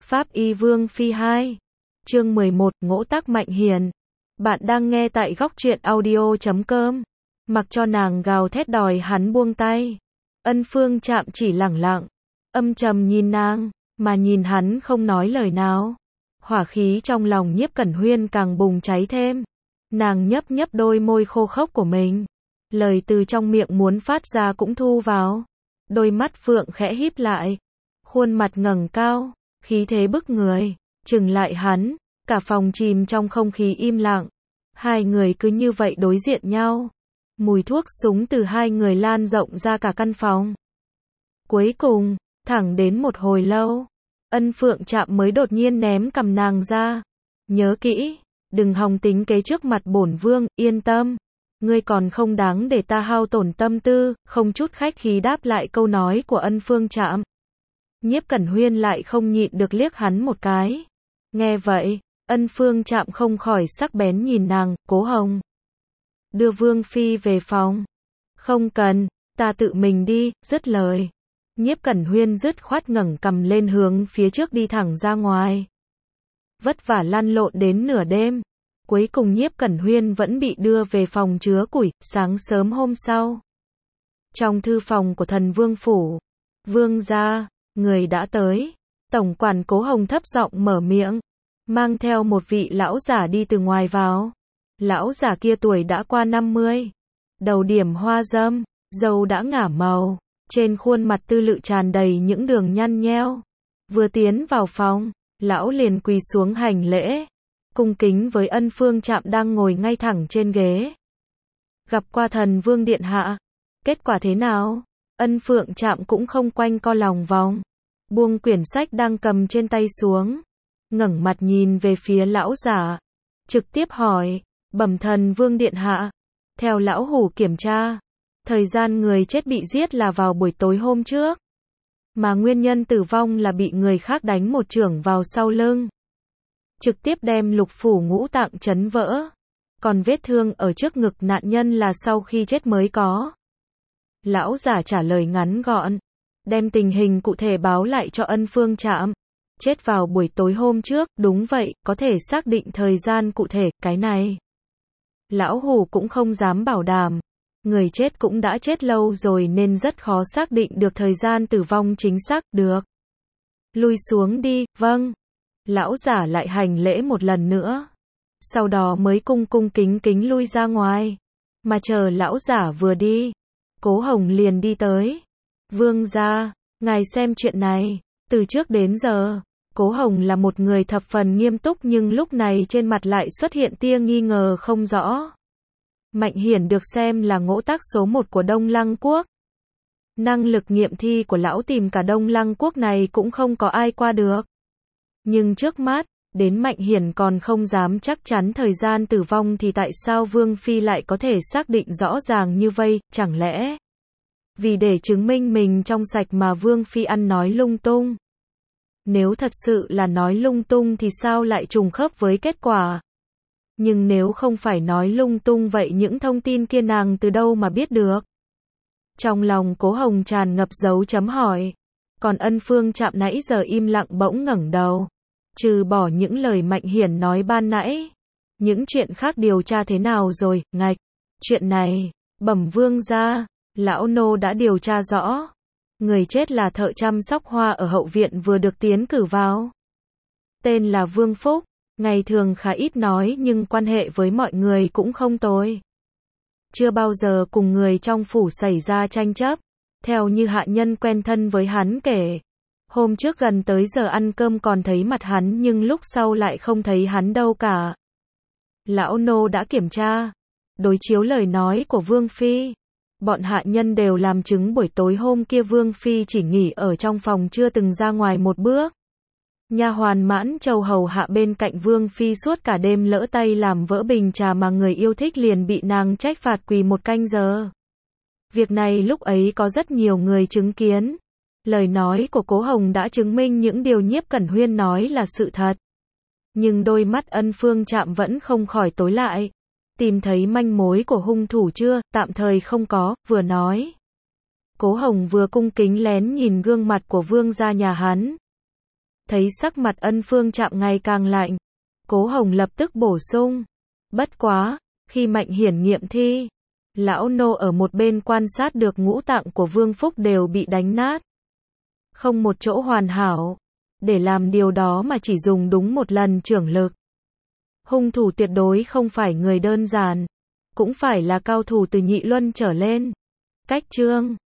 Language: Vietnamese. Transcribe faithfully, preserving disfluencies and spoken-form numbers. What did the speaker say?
Pháp Y Vương Phi hai. Chương mười một, Ngỗ Tác Mạnh Hiền. Bạn đang nghe tại góc truyện audio chấm com. Mặc cho nàng gào thét đòi hắn buông tay. Ân Phương Trạm chỉ lẳng lặng, âm trầm nhìn nàng, mà nhìn hắn không nói lời nào. Hỏa khí trong lòng Nhiếp Cẩn Huyên càng bùng cháy thêm. Nàng nhấp nhấp đôi môi khô khốc của mình. Lời từ trong miệng muốn phát ra cũng thu vào. Đôi mắt phượng khẽ híp lại. Khuôn mặt ngẩng cao, khí thế bức người, chừng lại hắn. Cả phòng chìm trong không khí im lặng. Hai người cứ như vậy đối diện nhau. Mùi thuốc súng từ hai người lan rộng ra cả căn phòng. Cuối cùng, thẳng đến một hồi lâu, Ân Phượng Trạm mới đột nhiên ném cầm nàng ra. Nhớ kỹ, đừng hòng tính kế trước mặt bổn vương, yên tâm. Ngươi còn không đáng để ta hao tổn tâm tư, không chút khách khí đáp lại câu nói của Ân Phương Trạm. Nhiếp Cẩn Huyên lại không nhịn được liếc hắn một cái. Nghe vậy, Ân Phương Trạm không khỏi sắc bén nhìn nàng, Cố Hồng. Đưa Vương Phi về phòng. Không cần, ta tự mình đi, dứt lời. Nhiếp Cẩn Huyên dứt khoát ngẩng cầm lên hướng phía trước đi thẳng ra ngoài. Vất vả lăn lộn đến nửa đêm. Cuối cùng Nhiếp Cẩn Huyên vẫn bị đưa về phòng chứa củi, sáng sớm hôm sau. Trong thư phòng của thần vương phủ. Vương gia, người đã tới. Tổng quản Cố Hồng thấp giọng mở miệng. Mang theo một vị lão giả đi từ ngoài vào. Lão giả kia tuổi đã qua năm mươi. Đầu điểm hoa râm, râu đã ngả màu. Trên khuôn mặt tư lự tràn đầy những đường nhăn nheo. Vừa tiến vào phòng, lão liền quỳ xuống hành lễ. Cung kính với Ân Phương Trạm đang ngồi ngay thẳng trên ghế. Gặp qua thần vương điện hạ. Kết quả thế nào? Ân Phượng Trạm cũng không quanh co lòng vòng. Buông quyển sách đang cầm trên tay xuống. Ngẩng mặt nhìn về phía lão giả. Trực tiếp hỏi, bẩm thần vương điện hạ. Theo lão hủ kiểm tra, thời gian người chết bị giết là vào buổi tối hôm trước. Mà nguyên nhân tử vong là bị người khác đánh một chưởng vào sau lưng. Trực tiếp đem lục phủ ngũ tạng chấn vỡ. Còn vết thương ở trước ngực nạn nhân là sau khi chết mới có. Lão giả trả lời ngắn gọn. Đem tình hình cụ thể báo lại cho Ân Phương Trạm. Chết vào buổi tối hôm trước, đúng vậy, có thể xác định thời gian cụ thể, cái này. Lão hủ cũng không dám bảo đảm. Người chết cũng đã chết lâu rồi nên rất khó xác định được thời gian tử vong chính xác, được. Lui xuống đi, vâng. Lão giả lại hành lễ một lần nữa. Sau đó mới cung cung kính kính lui ra ngoài. Mà chờ lão giả vừa đi, Cố Hồng liền đi tới. Vương gia, ngài xem chuyện này. Từ trước đến giờ, Cố Hồng là một người thập phần nghiêm túc nhưng lúc này trên mặt lại xuất hiện tia nghi ngờ không rõ. Mạnh Hiển được xem là ngỗ tác số một của Đông Lăng Quốc. Năng lực nghiệm thi của lão tìm cả Đông Lăng Quốc này cũng không có ai qua được. Nhưng trước mắt, đến Mạnh Hiển còn không dám chắc chắn thời gian tử vong thì tại sao Vương Phi lại có thể xác định rõ ràng như vậy, chẳng lẽ vì để chứng minh mình trong sạch mà Vương Phi ăn nói lung tung? Nếu thật sự là nói lung tung thì sao lại trùng khớp với kết quả? Nhưng nếu không phải nói lung tung vậy những thông tin kia nàng từ đâu mà biết được? Trong lòng Cố Hồng tràn ngập dấu chấm hỏi. Còn Ân Phương Trạm nãy giờ im lặng bỗng ngẩng đầu. Trừ bỏ những lời Mạnh Hiển nói ban nãy. Những chuyện khác điều tra thế nào rồi, ngạch? Chuyện này, bẩm vương gia, lão nô đã điều tra rõ. Người chết là thợ chăm sóc hoa ở hậu viện vừa được tiến cử vào. Tên là Vương Phúc, ngày thường khá ít nói nhưng quan hệ với mọi người cũng không tồi. Chưa bao giờ cùng người trong phủ xảy ra tranh chấp. Theo như hạ nhân quen thân với hắn kể. Hôm trước gần tới giờ ăn cơm còn thấy mặt hắn nhưng lúc sau lại không thấy hắn đâu cả. Lão nô đã kiểm tra. Đối chiếu lời nói của Vương Phi. Bọn hạ nhân đều làm chứng buổi tối hôm kia Vương Phi chỉ nghỉ ở trong phòng chưa từng ra ngoài một bước. Nha hoàn Mãn Châu hầu hạ bên cạnh Vương Phi suốt cả đêm lỡ tay làm vỡ bình trà mà người yêu thích liền bị nàng trách phạt quỳ một canh giờ. Việc này lúc ấy có rất nhiều người chứng kiến. Lời nói của Cố Hồng đã chứng minh những điều Nhiếp Cẩn Huyên nói là sự thật. Nhưng đôi mắt Ân Phương Trạm vẫn không khỏi tối lại. Tìm thấy manh mối của hung thủ chưa? Tạm thời không có, vừa nói. Cố Hồng vừa cung kính lén nhìn gương mặt của vương gia nhà hắn. Thấy sắc mặt Ân Phương Trạm ngày càng lạnh, Cố Hồng lập tức bổ sung. Bất quá, khi Mạnh Hiển nghiệm thi, lão nô ở một bên quan sát được ngũ tạng của Vương Phúc đều bị đánh nát. Không một chỗ hoàn hảo. Để làm điều đó mà chỉ dùng đúng một lần trưởng lực. Hung thủ tuyệt đối không phải người đơn giản, cũng phải là cao thủ từ nhị luân trở lên. Cách chương